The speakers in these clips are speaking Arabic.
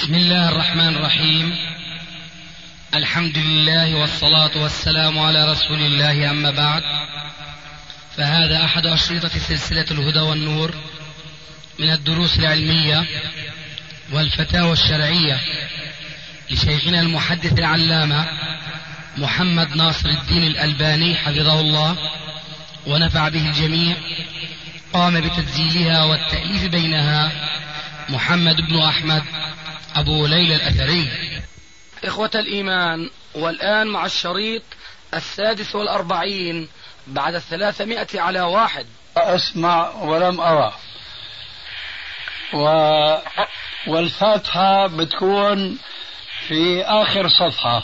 بسم الله الرحمن الرحيم. الحمد لله والصلاة والسلام على رسول الله، أما بعد، فهذا أحد أشرطة سلسلة الهدى والنور من الدروس العلمية والفتاوى الشرعية لشيخنا المحدث العلامة محمد ناصر الدين الألباني حفظه الله ونفع به الجميع. قام بتسجيلها والتأليف بينها محمد بن أحمد أبو ليلى الأثري. إخوة الإيمان، والآن مع الشريط 46 بعد 300 على 1. أسمع ولم أرى. والفاتحة بتكون في آخر صفحة.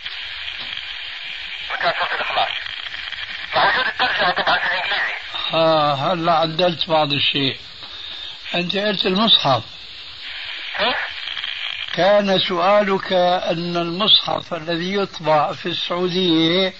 مكان صوت الإخلاص. موجود الترجمة طبعا في الإنجليزي. هلا عدلت بعض الشيء. أنت قلت المصحف. كان سؤالك أن المصحف الذي يطبع في السعودية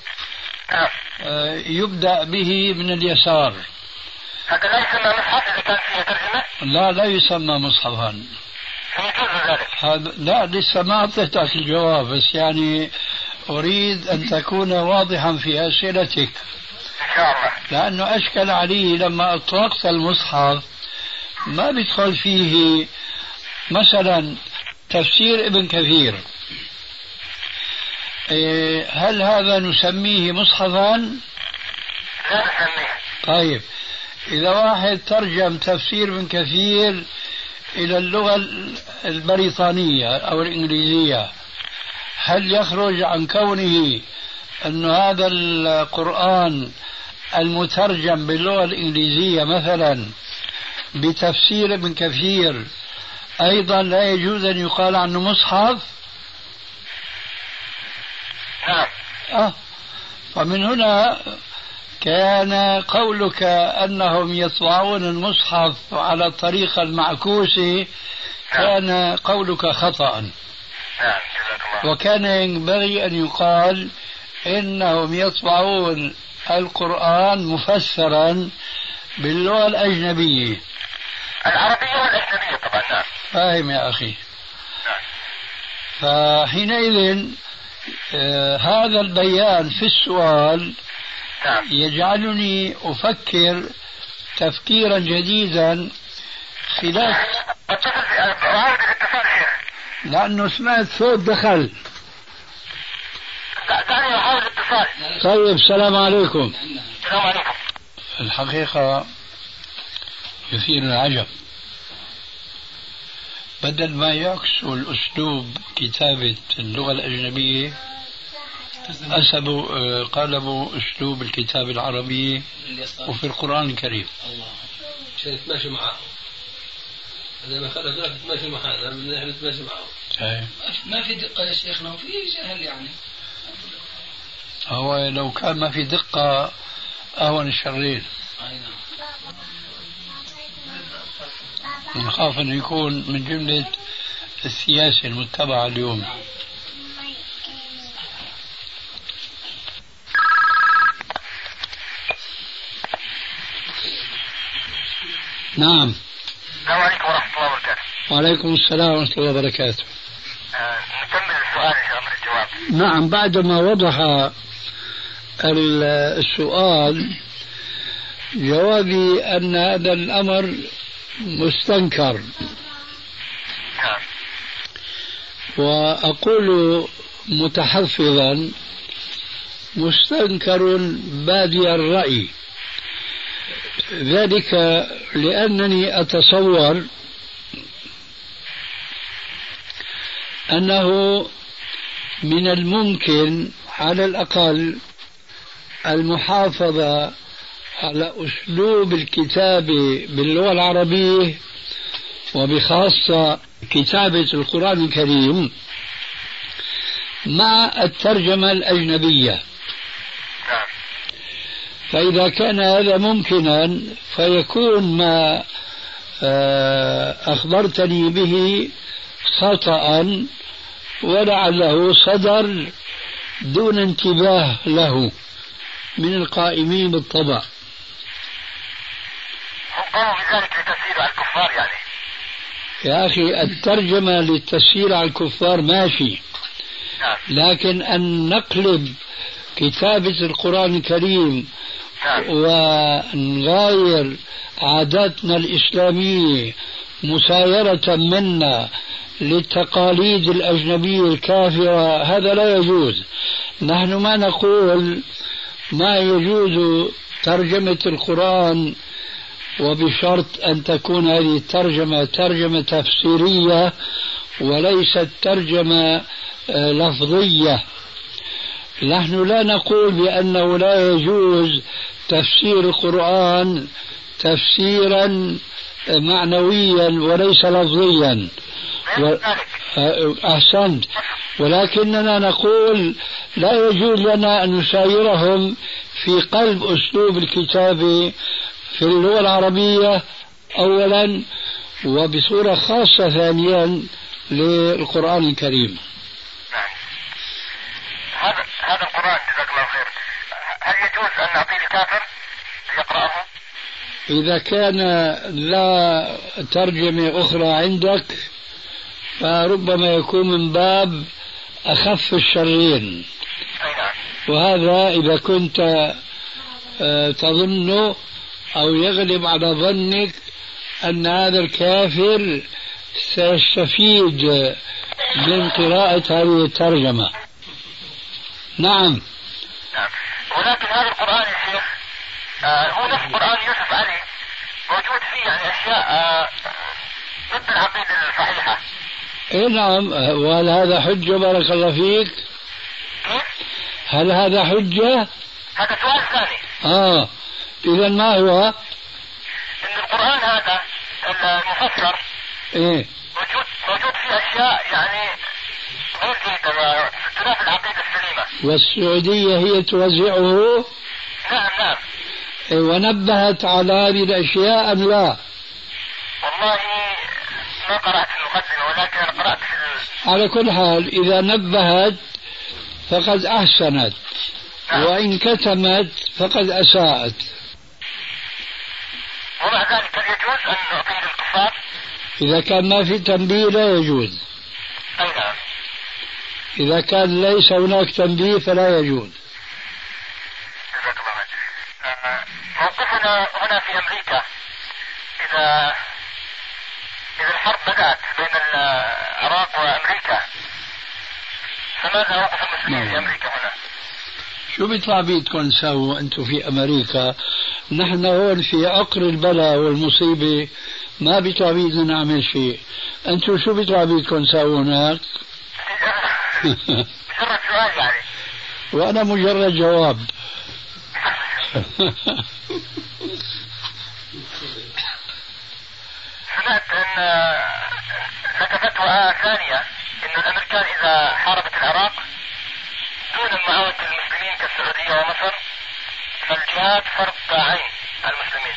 يبدأ به من اليسار. هذا لا يسمى مصحف إذا كان فيه ترجمة؟ لا يسمى مصحفا. يجوز ذلك؟ لا، لسه ما أعطيتك الجواب، بس يعني أريد أن تكون واضحا في أسئلتك إن شاء الله. لأنه أشكل علي لما أطلقت المصحف ما بيدخل فيه مثلا تفسير ابن كثير. هل هذا نسميه مصحفا؟ لا نسميه. طيب، إذا واحد ترجم تفسير ابن كثير إلى اللغة البريطانية أو الإنجليزية، هل يخرج عن كونه أن هذا القرآن المترجم باللغة الإنجليزية مثلا بتفسير ابن كثير أيضا لا يجوز أن يقال عنه مصحف؟ فمن هنا كان قولك أنهم يطبعون المصحف على الطريقة المعكوسة كان قولك خطأ. وكان ينبغي أن يقال إنهم يطبعون القرآن مفسرا باللغة الأجنبية العربية والأجنبية طبعا. فاهم يا أخي؟ فحينئذ هذا البيان في السؤال يجعلني أفكر تفكيرا جديدا خلاف. لأنه سمعت صوت دخل. طيب، السلام عليكم. السلام عليكم. الحقيقة يثير العجب، بدل ما يعكسوا الأسلوب كتابة اللغة الأجنبية قلبوا أسلوب الكتابة العربية وفي القرآن الكريم. عشان يتماشوا معه. إذا ما خلوا ذلك يتماشوا معه، نحن نتماشى معه. ما في دقة يا شيخنا وفي جهل يعني. هو لو كان ما في دقة أهون الشرين. نخاف أن يكون من جملة السياسة المتبعة اليوم. نعم. السلام عليكم ورحمة الله وبركاته. وعليكم السلام ورحمة الله وبركاته. نكمل السؤال إن شاء الله الجواب. نعم، بعدما وضح السؤال جوابي أن هذا الأمر مستنكر. وأقول متحفظا مستنكر بادي الرأي، ذلك لأنني أتصور أنه من الممكن على الأقل المحافظة على أسلوب الكتابة باللغة العربية وبخاصة كتابة القرآن الكريم مع الترجمة الأجنبية. فإذا كان هذا ممكنا فيكون ما أخبرتني به خطأ ولعله صدر دون انتباه له من القائمين بالطبع. هم قاموا بذلك لتسهيل على الكفار يعني. يا أخي الترجمة للتسهيل على الكفار ماشي، لكن أن نقلب كتابة القرآن الكريم ونغير عاداتنا الإسلامية مسايرة منا للتقاليد الأجنبية الكافرة، هذا لا يجوز. نحن ما نقول ما يجوز ترجمة القرآن وبشرط أن تكون هذه الترجمة ترجمة تفسيرية وليست ترجمة لفظية. نحن لا نقول بأنه لا يجوز تفسير القرآن تفسيرا معنويا وليس لفظيا. أحسنت، ولكننا نقول لا يجوز لنا أن نسايرهم في قلب أسلوب الكتابة في اللغة العربية أولا، وبصورة خاصة ثانيا للقرآن الكريم. هذا القرآن جزاك الله خير، هل يجوز أن نعطيه الكافر يقرأه؟ إذا كان لا ترجمة أخرى عندك فربما يكون من باب أخف الشرين، وهذا إذا كنت تظن أو يغلب على ظنك أن هذا الكافر سيستفيد من قراءة هذه الترجمة. نعم. ولكن هذا القرآن يا شيخ هو نفس قرآن يوسف علي، موجود فيه يعني أشياء ضد العقيدة الصحيحة. إيه نعم، وهل هذا حجة بارك الله فيك؟ هل هذا حجة؟ هذا سؤال ثاني. إذا ما هو؟ إن القرآن هذا المفسر إيه موجود فيه أشياء يعني غير جيدة خلاف العقيدة السليمة. والسعودية هي توزعه؟ نعم. إيه، ونبهت على هذه الأشياء أم لا؟ والله ما قرأت المقدمة، ولكن أنا قرأت على كل حال إذا نبهت فقد أحسنت، وإن كتمت فقد أساءت. ومع ذلك هل يجوز أن نعطيه للكفار؟ إذا كان ما في تنبيه لا يجوز. أي نعم. إذا كان ليس هناك تنبيه فلا يجوز. جزاك الله خير. موقفنا هنا في أمريكا إذا الحرب بدأت بين العراق وأمريكا، فماذا موقف المسلمين في أمريكا هنا؟ شو بيطلع بيدكم تسووا أنتم في أمريكا؟ نحن هون في عقر البلاء والمصيبة ما بيطلع بيدنا نعمل شيء. أنتم شو بيطلع بيدكم تسووا هناك؟ مجرد سؤال يعني. وأنا مجرد جواب. سمعت أن لك فتوى ثانية أن الأمريكان إذا حاربت العراق دون معاونة المسلمين كالسعودية ومصر فالجهاد فرض عين على المسلمين.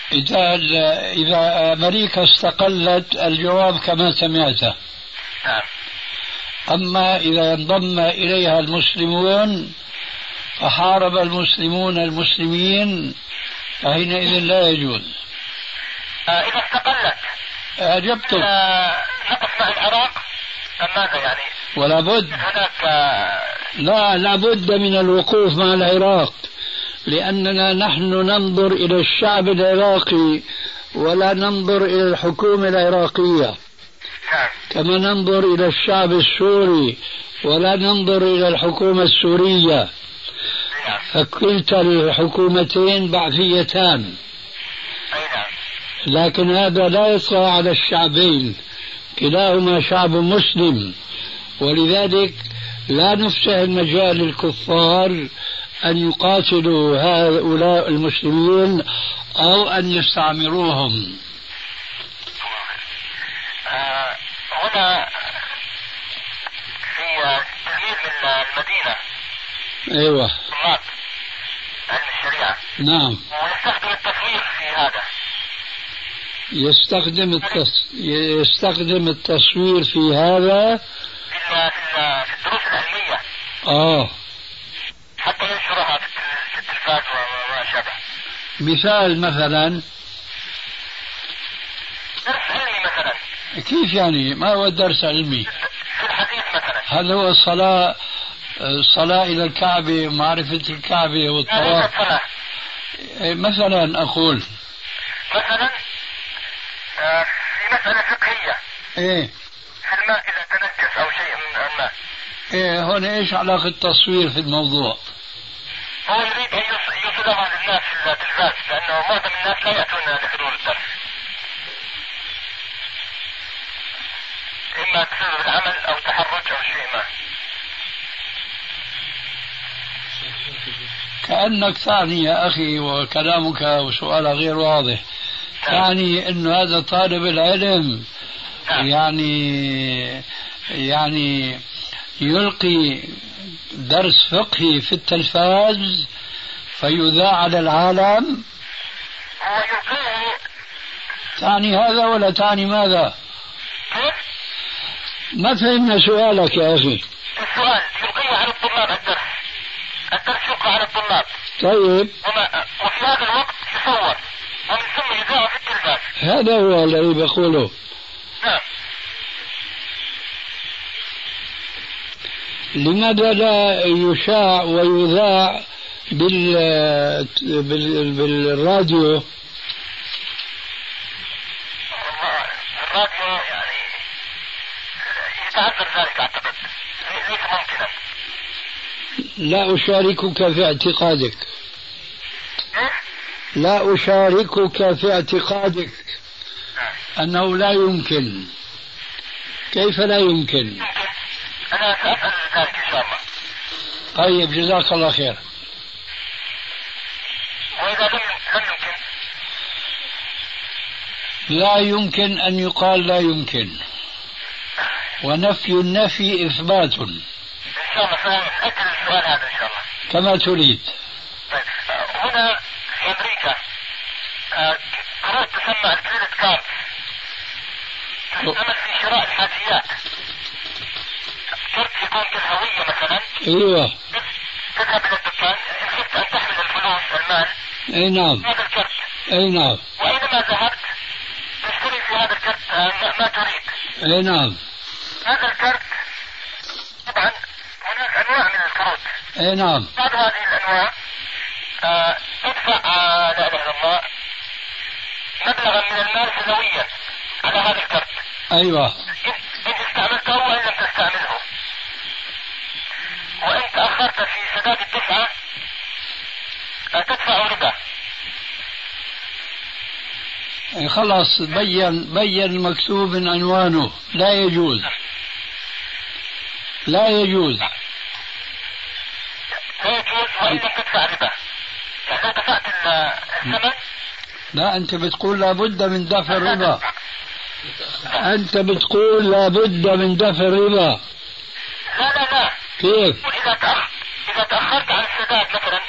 إذا أمريكا استقلت الجواب كما سمعته. نعم. أما إذا انضم إليها المسلمون فحارب المسلمون المسلمين فحينئذ لا يجوز. إذا استقلت أجبتم. نقف مع العراق أم ماذا يعني؟ ولا بد هناك لا بد من الوقوف مع العراق، لأننا نحن ننظر إلى الشعب العراقي ولا ننظر إلى الحكومة العراقية، كما ننظر إلى الشعب السوري ولا ننظر إلى الحكومة السورية، فكلتا الحكومتين بعثيتان، لكن هذا لا يطغى على الشعبين، كلاهما شعب مسلم، ولذلك لا نفتح المجال للكفار أن يقاتلوا هؤلاء المسلمين أو أن يستعمروهم. هنا في تلميذ من المدينة، أيوة، طلاب علم الشريعة، نعم، ويستخدم التصوير في هذا، يستخدم التصوير في هذا في الدروس العلمية، حتى ينشرها في التلفاز وما شابه. مثال مثلا درس علمي مثلا كيف يعني؟ ما هو الدرس علمي؟ في الحديث مثلا. هل هو الصلاة إلى الكعبة، معرفة الكعبة والطواف؟ مثلا أقول مثلا في مسألة فقهية إيه في الماء إذا تنجس أو شيء من الماء. إيه هون إيش علاقة التصوير في الموضوع؟ هو يريد أن يوصلها للناس في التلفاز، لأنه معظم الناس لا يأتون لحضور الدرس، إما بسبب العمل أو تحرج أو شيء ما. كأنك تعني يا أخي، وكلامك وسؤالك غير واضح، تعني أنه هذا طالب العلم يعني يلقي درس فقهي في التلفاز فيذاع على العالم. هو يلقيه. تعني هذا ولا تعني ماذا؟ كيف؟ ما فهمنا سؤالك يا أخي. السؤال يلقيه على الطلاب، الدرس يلقى على الطلاب. طيب. وفي هذا الوقت يصور ومن ثم يذاع في التلفاز. هذا هو الذي بقوله. نعم. لماذا لا يشاع ويذاع بالراديو؟ الراديو يعني يتعذر ذلك، أعتقد ليس ممكنا. لا أشاركك في اعتقادك. لا أشاركك في اعتقادك أنه لا يمكن. كيف لا يمكن؟ أنا سأسأل ذلك إن شاء الله. طيب جزاك الله خير. وإذا لم يمكن؟ لا يمكن أن يقال لا يمكن، ونفي النفي إثبات. إن شاء الله سأجل السؤال هذا إن شاء الله كما تريد. طيب هنا في أمريكا كروت تسمى الكريدت كارد، تستعمل في شراء الحاجيات. كرت يكون كالهوية مثلا. ايوه. تذهب إلى الدكان إن خفت أن تحمل الفلوس المال. اي نعم. هذا الكرت. اي نعم. وأينما ذهبت تشتري في هذا الكرت ما تريد. اي نعم. هذا الكرت طبعا هناك أنواع من الكروت. اي نعم. بعض هذه الأنواع تدفع لا إله إلا الله مبلغا من المال سنويا على هذا الكرت. ايوه. إن استعملته وإن لم تستعمله، وإن تأخرت في سداد الدفعة تدفع ربا. خلاص بين مكتوب عنوانه. لا يجوز. لا يجوز. لا يجوز وإن لم تدفع ربا. يعني إذا دفعت الثمن. لا أنت بتقول لابد من دفع الربا. أنت بتقول لابد من دفع الربا. لا كيف؟ إذا تأخرت عن السداد مثلا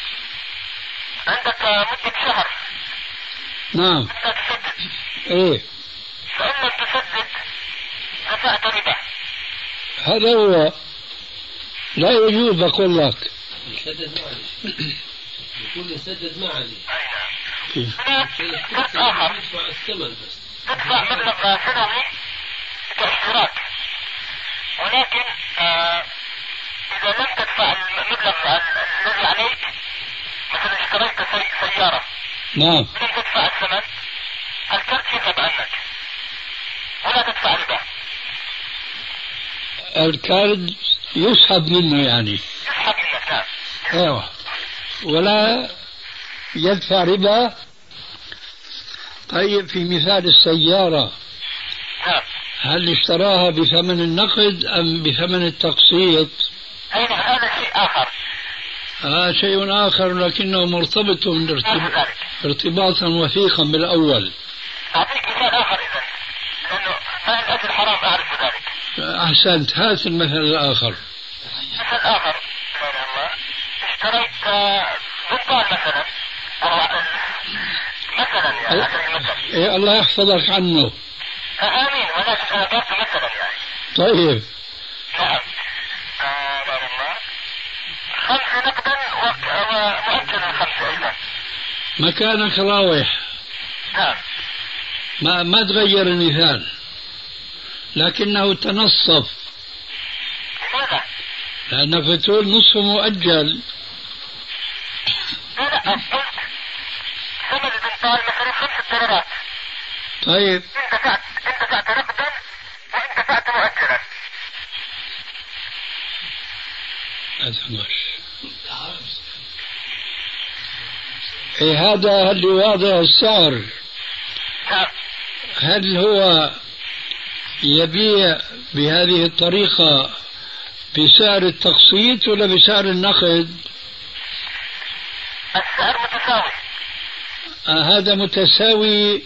عندك مدة شهر. نعم. أنت تسدد. إيه. فإن لم تسدد دفعت ربا. هذا هو. لا يجوز بقول لك. يسدد معلش. يقول يسدد معلش. هناك كرت آخر يدفع الثمن بس. تدفع مبلغ سنوي كاشتراك، ولكن إذا لم تدفع المبلغ الذي عليك، مثلا اشتريت سيارة نعم. ولم تدفع الثمن، الكرت يذهب عنك ولا تدفع ربا. الكارد يسحب منه يعني. يسحب منك. نعم. ايوه. ولا يدفع ربا. طيب في مثال السيارة، نعم، هل اشتراها بثمن النقد أم بثمن التقسيط؟ هذا شيء آخر. شيء آخر، لكنه مرتبط ارتباطا وثيقا بالأول. أعطيك مثال آخر إذن، لأنه ما الأجل حرام أعرف ذلك. أحسنت. هات المثل الآخر. مثل آخر، لا الله، اشتريت بنطال مثلا، مثلا يعني مثل. إيه الله يحفظك عنه. آمين. ولكن أنا ضربت مثلا يعني. طيب. نعم. لا الله 5 نقدا ومؤجلا 5 أيضا. مكانك راوح. نعم. ما تغير المثال. لكنه تنصف. لماذا؟ لأنك تقول نصف مؤجل. لا قلت ثمن البنطال مثلا 5 دولارات. طيب إن دفعت نقدا وإن دفعت مؤجلا. إيه هذا اللي واضح السعر. هل هو يبيع بهذه الطريقة بسعر التقسيط ولا بسعر النقد؟ السعر متساوي. هذا متساوي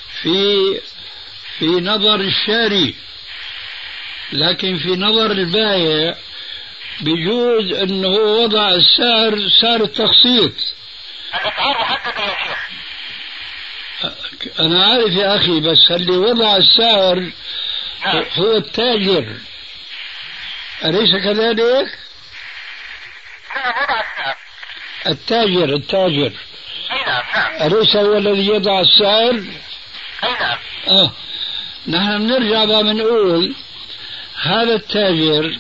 في نظر الشاري، لكن في نظر البائع بيجوز انه وضع السعر سعر التقسيط. الاسعار محددة يا شيخ. انا عارف يا اخي، بس اللي وضع السعر هو التاجر، أليس كذلك؟ نعم وضع السعر. التاجر أي نعم. أليس هو الذي يضع السعر؟ أي نعم. نحن بنرجع بقى بنقول هذا التاجر،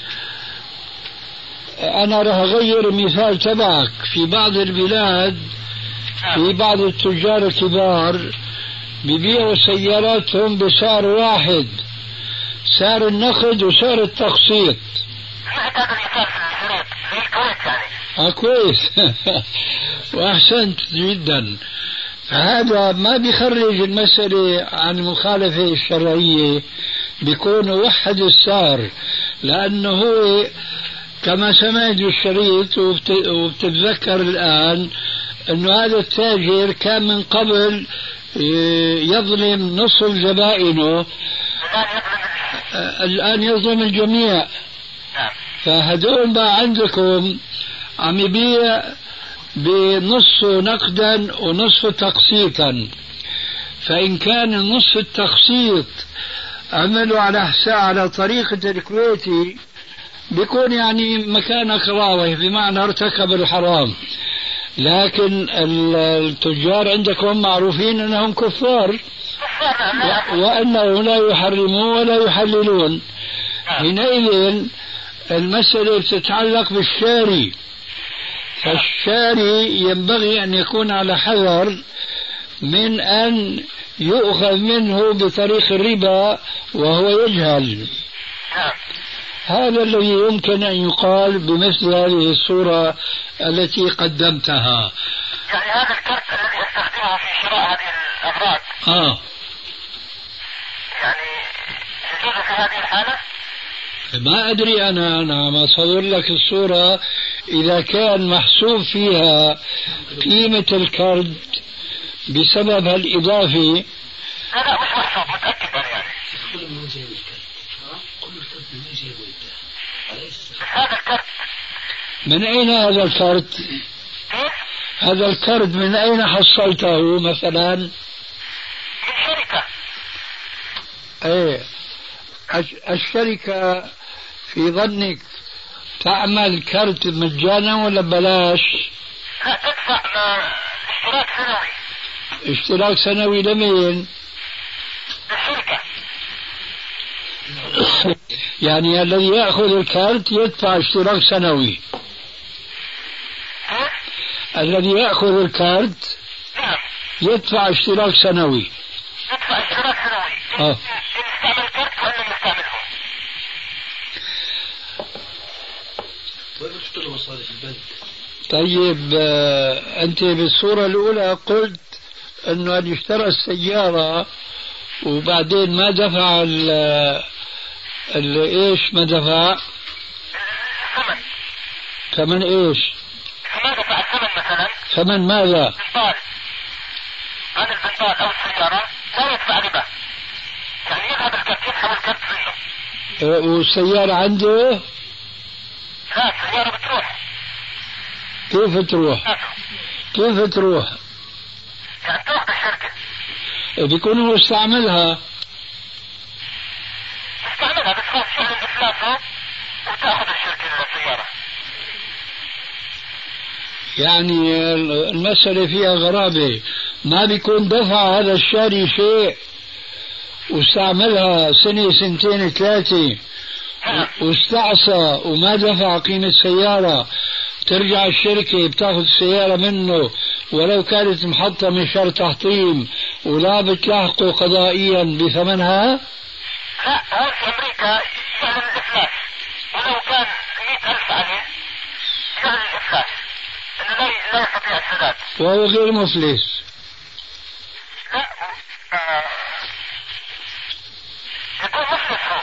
أنا راح أغير المثال تبعك. في بعض البلاد في بعض التجار الكبار بيبيعوا سياراتهم بسعر واحد، سعر النقد وسعر التقسيط. سمعت هذا المثال في الشريط في الكويت يعني. كويس. وأحسنت جدا. فهذا ما بيخرج المسألة عن المخالفة الشرعية، بيكون وحد السعر، لأنه هو كما سمعت بالشريط وبتتذكر الآن أنه هذا التاجر كان من قبل يظلم نصف زبائنه، الآن يظلم الجميع. فهدول بقى عندكم عم يبيع بنصف نقدا ونصف تقسيطا، فإن كان النصف التقسيط عملوا على طريقة الكويتي بيكون يعني مكان كراوة، بمعنى ارتكب الحرام. لكن التجار عندكم معروفين أنهم كفار وأنه لا يحرمون ولا يحللون. حينئذ المسألة تتعلق بالشاري، فالشاري ينبغي أن يكون على حذر من أن يؤخذ منه بطريق الربا وهو يجهل. هذا الذي يمكن أن يقال بمثل هذه الصورة التي قدمتها. يعني هذا الكرت الذي يستخدمه في شراء هذه الأغراض يعني يجوز في هذه الحالة؟ ما أدري أنا ما أصور لك الصورة إذا كان محسوب فيها قيمة الكرد بسبب الإضافة. لا مش محسوب، متأكد يعني. كل من جايب الكرد، كل الكرد من جايبه هذا الكرد. من أين هذا الكرد؟ هذا الكرد من أين حصلته مثلا؟ من شركة. ايه الشركة في ظنك تعمل كرت مجانا ولا ببلاش؟ لا تدفع اشتراك سنوي. اشتراك سنوي لمين؟ للشركة. يعني الذي يأخذ الكرت يدفع اشتراك سنوي. الذي يأخذ الكرت يدفع اشتراك سنوي. يدفع اشتراك سنوي. إن استعمل كرت وإن لم يستعمله. وين تحط له مصاري في البنك؟ طيب أنت بالصورة الأولى قلت أنه اللي اشترى السيارة وبعدين ما دفع إيش ما دفع؟ ثمن. ثمن إيش؟ ما دفع الثمن مثلا. ثمن ماذا؟ بنطال. هذا البنطال أو السيارة لا يدفع ربا. يعني يذهب الكرت يسحب الكرت منه. والسيارة عنده؟ لا السيارة بتروح. كيف تروح؟ كيف تروح؟ يعني تروح بالشركة. بيكون هو استعملها. استعملها بتفوت شهر إفلاسه وتأخذ الشركة السيارة. يعني المسألة فيها غرابة، ما بيكون دفع هذا الشاري شيء واستعملها سنة سنتين ثلاثة واستعصى وما دفع قيمة السيارة، ترجع الشركة بتاخذ السيارة منه ولو كانت محطة من شر تحطيم ولا بتلاحقه قضائيا بثمنها؟ لا، هون في أمريكا يعلن الإفلاس، ولو كان 100,000 عليه يعلن الإفلاس، إنه لا يستطيع السداد وهو غير مفلس. لا، يكون مفلس هو.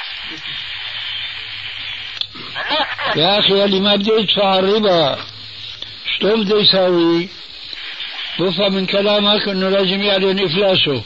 يا أخي اللي ما بده يدفع الربا شلون بده يساوي؟ بفهم من كلامك أنه لازم يعلن إفلاسه.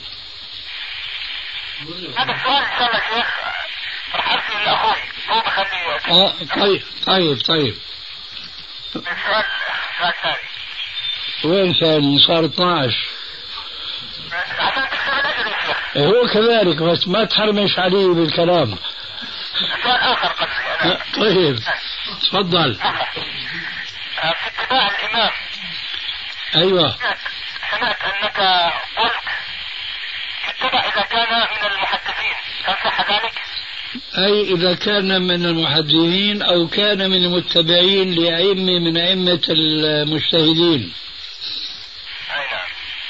هذا السؤال إن شاء الله شيخ رح أرسل لأخوي، هو بخليه. طيب السؤال ثاني. وين ثاني؟ صار 12. عشان تكسب الأجر يا شيخ. هو كذلك بس ما تحرمش عليه بالكلام. سؤال آخر قصدي أنا. طيب تفضل. في اتباع الإمام. أيوة. سمعت أنك قلت اتبع إذا كان من المحدثين، هل صح ذلك؟ أي إذا كان من المحدثين أو كان من المتبعين لأئمة من أئمة المجتهدين. أي نعم.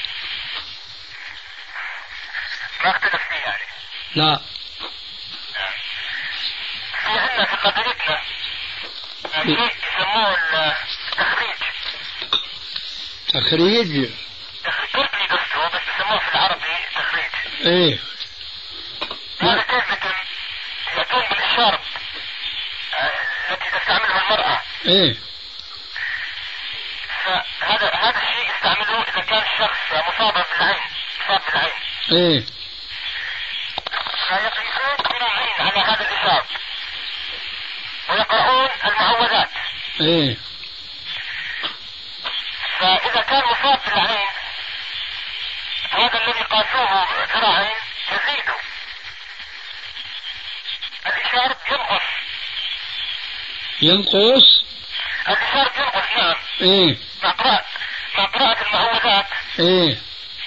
ما اختلف فيه يعني. لا. في عندنا في قبيلتنا شيء يسموه التخريج. تخريج؟ تركي قصته بس يسموه في العربي تخريج. ايه. هذا كيف يكون بالإشارة التي تستعملها المرأة. ايه. فهذا الشيء يستعمله إذا كان الشخص مصاب بالعين. ايه. فيقيسون قراءين على هذا الإشارة ويقرؤون المعوذات. ايه. فإذا كان مصاب بالعين هذا الذي قاسوه ذراعين يزيده الإشارة ينقص. الإشارة ينقص. نعم. ايه. مع قراءة المعوذات. ايه.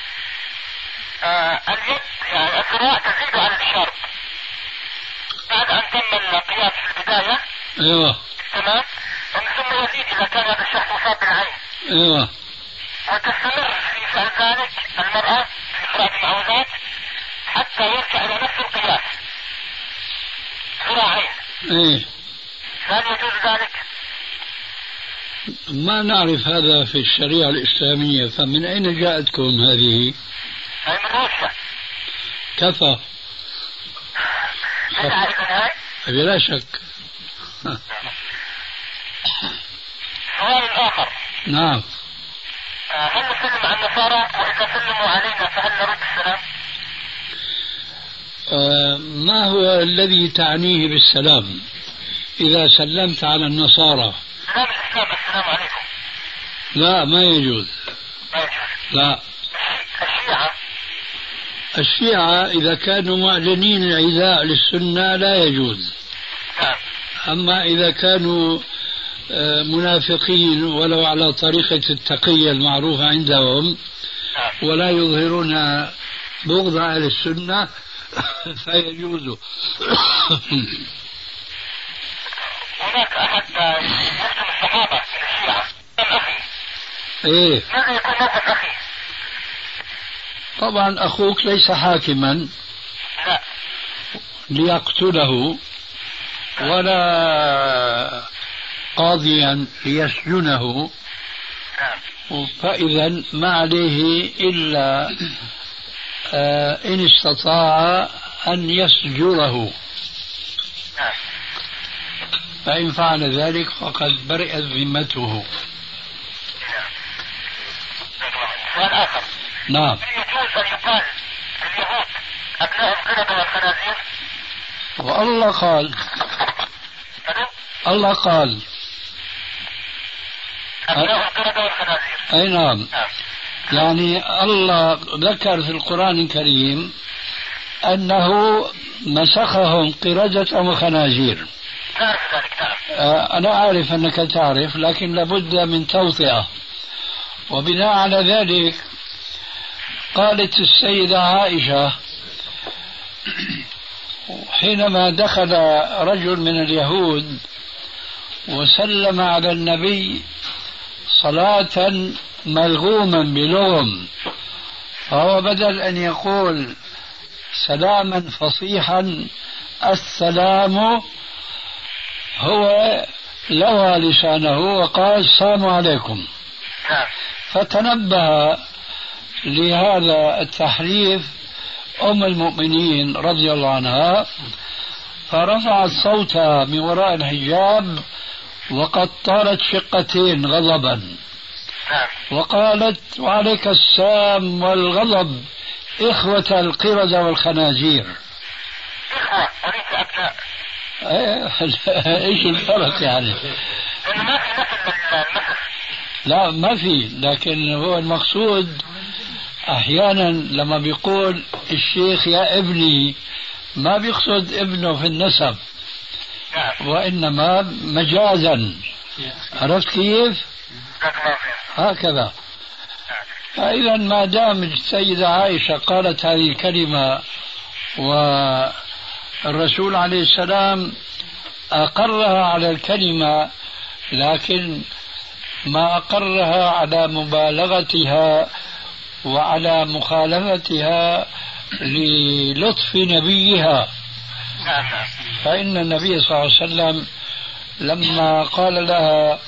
اليد يعني الذراع تزيد على الإشارة بعد أن تم القياس في البداية. ايوه. تمام. ثم يزيد إذا كان هذا الشخص مصاب بالعين. ايوه. وتستمر في فعل ذلك المرأة في قراءة المعوذات حتى يرجع إلى نفس القياس ذراعين. ايه. هل يجوز ذلك؟ ما نعرف هذا في الشريعة الإسلامية، فمن أين جاءتكم هذه؟ هي من روسيا. كفى. بلا شك. سؤال آخر. نعم. هل نسلم على النصارى وإذا سلموا علينا فهل نرد السلام؟ ما هو الذي تعنيه بالسلام إذا سلمت على النصارى؟ سلام الإسلام السلام عليكم. لا ما يجوز. ما يجوز. لا. الشيعة إذا كانوا معلنين العداء للسنة لا يجوز. نعم. أما إذا كانوا منافقين ولو على طريقة التقية المعروفة عندهم ولا يظهرون بغض أهل السنة فيجوز. هناك أحد مسلم الصحابة من الشيعة أخي. إيه. ماذا يكون موقف أخي؟ طبعا أخوك ليس حاكما لا ليقتله ولا قاضيا ليسجنه، فإذا ما عليه إلا إن استطاع أن يسجره، فإن فعل ذلك فقد برئت ذمته. سؤال آخر. نعم. يجوز أن يقال اليهود أبناء القردة والخنازير؟ والله قال. الله قال أبناء القردة والخنازير. أي نعم. يعني الله ذكر في القرآن الكريم أنه مسخهم قردة وخنازير. تعرف ذلك؟ نعم. أنا أعرف أنك تعرف، لكن لابد من توطئة. وبناء على ذلك قالت السيدة عائشة حينما دخل رجل من اليهود وسلم على النبي صلاة ملغوما بلغم، فهو بدل أن يقول سلاما فصيحا السلام، هو لوى لسانه وقال السلام عليكم. فتنبه لهذا التحريف أم المؤمنين رضي الله عنها، فرفعت صوتها من وراء الحجاب وقد طالت شقتين غضبا، وقالت وعليك السام والغضب إخوة القردة والخنازير. ايش الفرق يعني؟ لا ما في، لكن هو المقصود احيانا لما بيقول الشيخ يا ابني ما بيقصد ابنه في النسب، وانما مجازا. عرفت كيف؟ هكذا. فاذا ما دام السيدة عائشة قالت هذه الكلمة والرسول عليه السلام أقرها على الكلمة، لكن ما أقرها على مبالغتها وعلى مخالفتها للطف نبيها. فإن النبي صلى الله عليه وسلم لما قال لها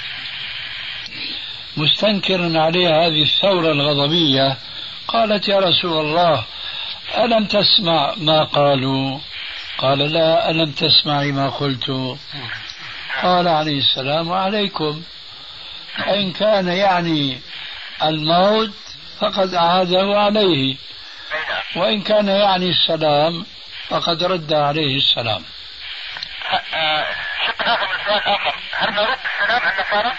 مستنكرا عليها هذه الثورة الغضبية، قالت يا رسول الله ألم تسمع ما قالوا؟ قال لا، ألم تسمعي ما قلت؟ قال عليه السلام وعليكم. إن كان يعني الموت فقد أعاده عليه، وإن كان يعني السلام فقد رد عليه السلام. شق آخر من سؤال آخر، هل نرد السلام عن النصارى؟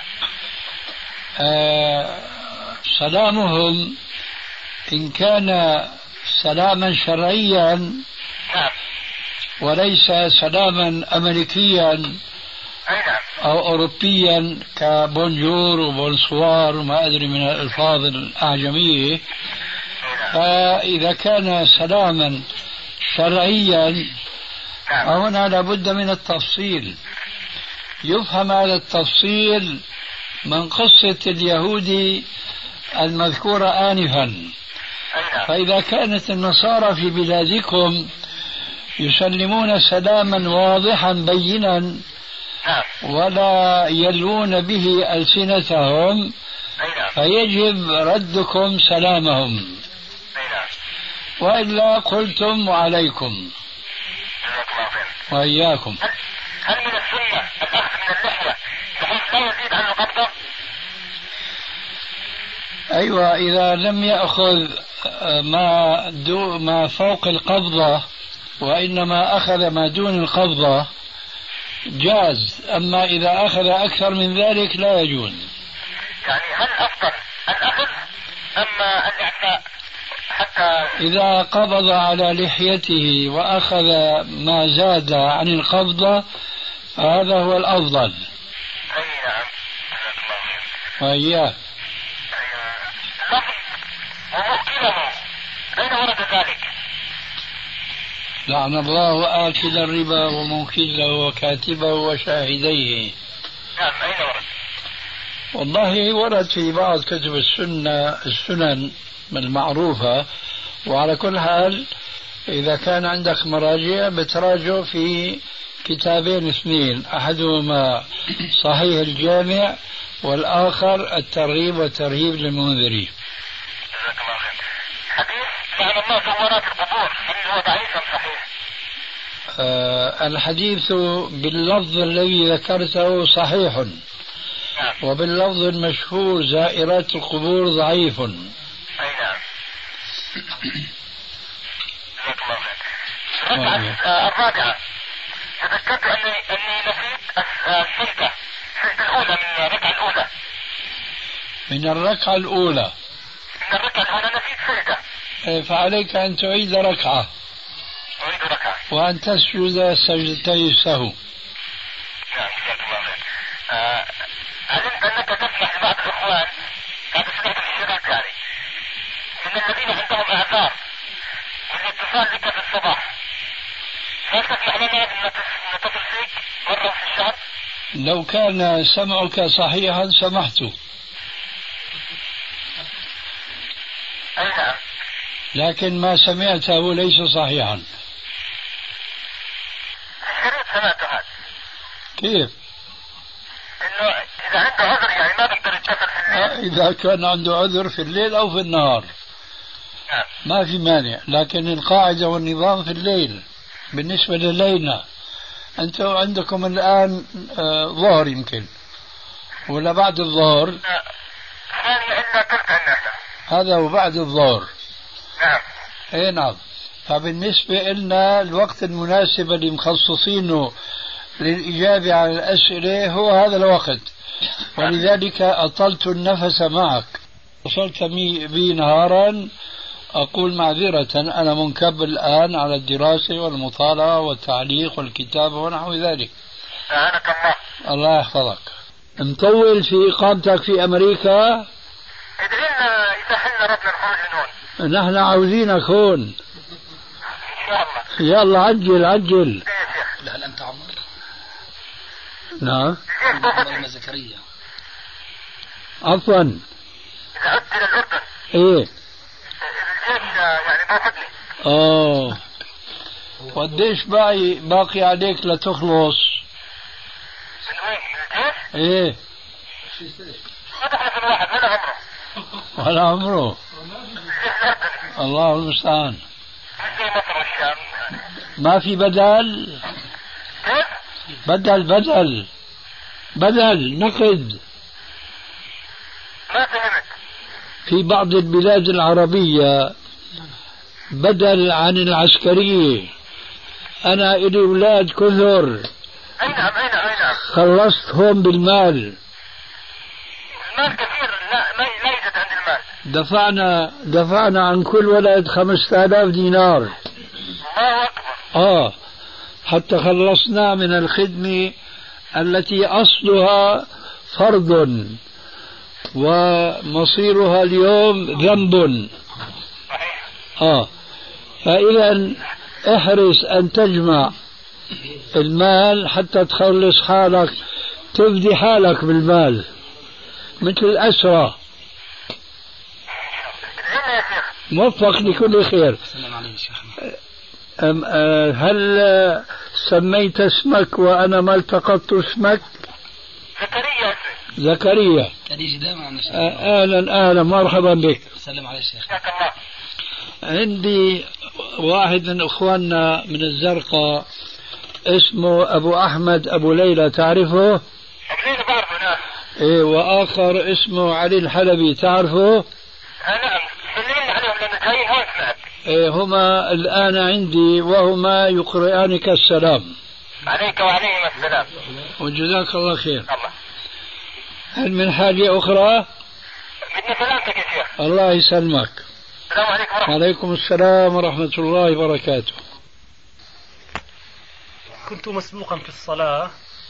سلامهم إن كان سلاما شرعيا وليس سلاما أمريكيا أو أوروبيا كبونجور وبونسوار وما أدري من الألفاظ الأعجمية، فإذا كان سلاما شرعيا فهنا لابد من التفصيل. يفهم هذا التفصيل من قصة اليهودي المذكورة آنفا. فإذا كانت النصارى في بلادكم يسلمون سلاما واضحا بينا ولا يلوون به ألسنتهم، فيجب ردكم سلامهم، وإلا قلتم وعليكم وإياكم. هل من السنة الأخذ من اللحية بحيث لا يزيد عن القبضة؟ أيوة، إذا لم يأخذ ما فوق القبضة وإنما أخذ ما دون القبضة جاز، أما إذا أخذ أكثر من ذلك لا يجوز. يعني هل أفضل الأخذ أما الإعفاء؟ حتى إذا قبض على لحيته وأخذ ما زاد عن القبضة فهذا هو الأفضل. أي نعم. وإياه. لفظ وموكله أين ورد ذلك؟ لعن الله آكل الربا وموكله وكاتبه وشاهديه. نعم، أين ورد؟ والله ورد في بعض كتب السنن المعروفة. وعلى كل حال إذا كان عندك مراجع بتراجع في كتابين اثنين، أحدهما صحيح الجامع والآخر الترغيب والترهيب للمنذري. جزاك الله خير. حديث لعن الله زوارات القبور، هل هو ضعيف أم صحيح؟ الحديث باللفظ الذي ذكرته صحيح، نعم. وباللفظ المشهور زائرات القبور ضعيف. أي نعم. جزاك الله خير. الرابعة، تذكرت أني نسيت السجدة الأولى من الركعة الأولى. من الركعة الأولى. من الركعة الأولى نسيت سجدة. فعليك أن تعيد ركعة. أريد ركعة. وأن تسجد سجدتي السهو. نعم، جزاك الله خير. علمت أنك تسمح لبعض الإخوان، هذا سمعت في الشباب يعني، من الذين عندهم أعذار والاتصال بك في الصباح هل تسمح لنا أن نتصل فيك مرة في الشهر؟ لو كان سمعك صحيحا سمحت. أي نعم. لكن ما سمعته ليس صحيحا. الشريط سمعته هذا. كيف؟ إنه إذا عنده عذر يعني ما بيقدر يتصل في الليل. إذا كان عنده عذر في الليل أو في النهار نعم. ما في مانع، لكن القاعدة والنظام في الليل. بالنسبة لليلنا أنتم عندكم الآن ظهر يمكن ولا بعد الظهر؟ ثانية إلا ثلث عندنا. هذا هو بعد الظهر. نعم. اي نعم. فبالنسبة لنا الوقت المناسب اللي مخصصينه للإجابة على الأسئلة هو هذا الوقت، ولذلك أطلت النفس معك. وصلت بي نهارا أقول معذرة أنا منكب الآن على الدراسة والمطالعة والتعليق والكتابة ونحو ذلك. أعانك الله. الله يحفظك. مطول في إقامتك في أمريكا؟ ادعي لنا إذا حلنا ربنا الخروج من هون. نحن عاوزينك هون إن شاء الله. يلا عجل عجل. لا هل أنت عمر؟ نعم. عمر زكريا. عفوا. إذا عدت إلى الأردن. إيه. الجيش يعني باخذني. قديش باقي عليك لتخلص؟ من وين؟ من الجيش؟ ايه. ما دخل في الواحد ولا عمره. ولا عمره. الله المستعان. زي مصر والشام. ما في بدل؟ كيف؟ بدل نقد. ما فهمت. في بعض البلاد العربية بدل عن العسكرية. أنا إلي أولاد كثر. أي نعم. خلصتهم بالمال. المال كثير. لا يوجد عند المال. دفعنا عن كل ولد 5000 دينار. الله أكبر. حتى خلصنا من الخدمة التي أصلها فرض ومصيرها اليوم ذنب. فإذا احرص أن تجمع المال حتى تخلص حالك، تفدي حالك بالمال مثل الأسرى. موفق لكل خير. هل سميت اسمك وأنا ما التقطت اسمك؟ زكريا. أهلا مرحبا بك. سلم على الشيخ. عندي واحد من أخواننا من الزرقاء اسمه أبو أحمد أبو ليلى، تعرفه؟ أبو ليلى بعرفه. نعم. إيه. وآخر اسمه علي الحلبي، تعرفه؟ نعم. سلمني عليهم لأنه جايين هون سمعت. إيه. هما الآن عندي وهما يقرئانك السلام. عليك وعليهم السلام. وجزاك الله خير. الله. هل من حاجة أخرى؟ بدنا سلامتك يا شيخ. الله يسلمك. السلام عليكم ورحمة الله. وعليكم السلام ورحمة الله وبركاته. كنت مسبوقا في الصلاة،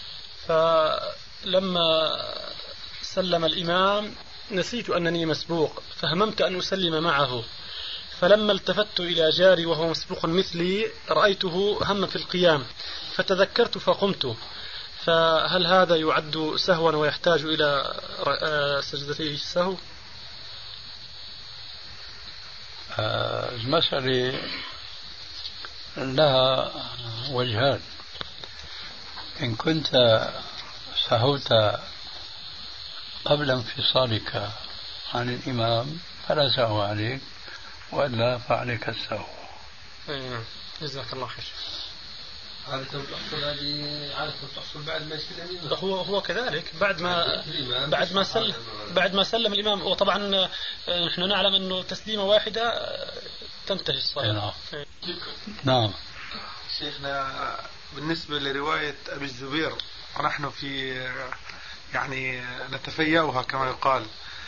فلما سلم الإمام نسيت أنني مسبوق، فهممت أن أسلم معه، فلما التفت إلى جاري وهو مسبوق مثلي رأيته هم في القيام فتذكرت فقمت، فهل هذا يعد سهوا ويحتاج إلى سجدتي السهو؟ المسألة لها وجهان. إن كنت سهوت قبل انفصالك عن الإمام فلا سهو عليك، وإلا فعليك السهو. جزاك الله خير. عادة تحصل هذه عادة تحصل بعد ما يسلم. هو كذلك بعد ما سلم الإمام. وطبعا نحن نعلم أنه تسليمة واحدة تنتهي الصلاة. نعم. شيخنا بالنسبة لرواية أبي الزبير ونحن في يعني نتفيأها كما يقال،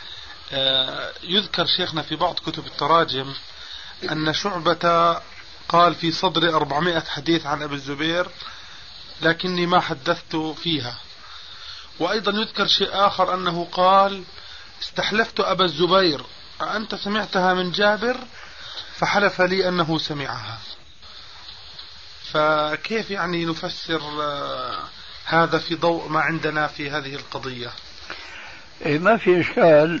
يذكر شيخنا في بعض كتب التراجم أن شعبة قال في صدر 400 حديث عن أبي الزبير لكني ما حدثت فيها. وأيضا يذكر شيء آخر أنه قال استحلفت أبا الزبير أنت سمعتها من جابر؟ فحلف لي أنه سمعها. فكيف يعني نفسر هذا في ضوء ما عندنا في هذه القضية؟ ما في إشكال،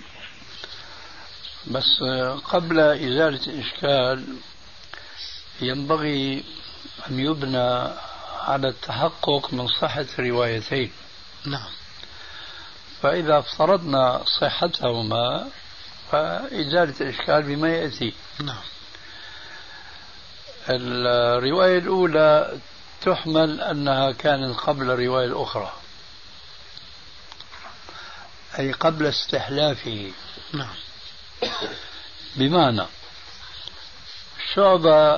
بس قبل إزالة الإشكال ينبغي أن يبنى على التحقق من صحة الروايتين. نعم. فإذا افترضنا صحتهما فإزالة الإشكال بما يأتي. نعم. الرواية الأولى تحمل أنها كانت قبل الرواية الأخرى، أي قبل استحلافه. نعم. بمعنى شعبة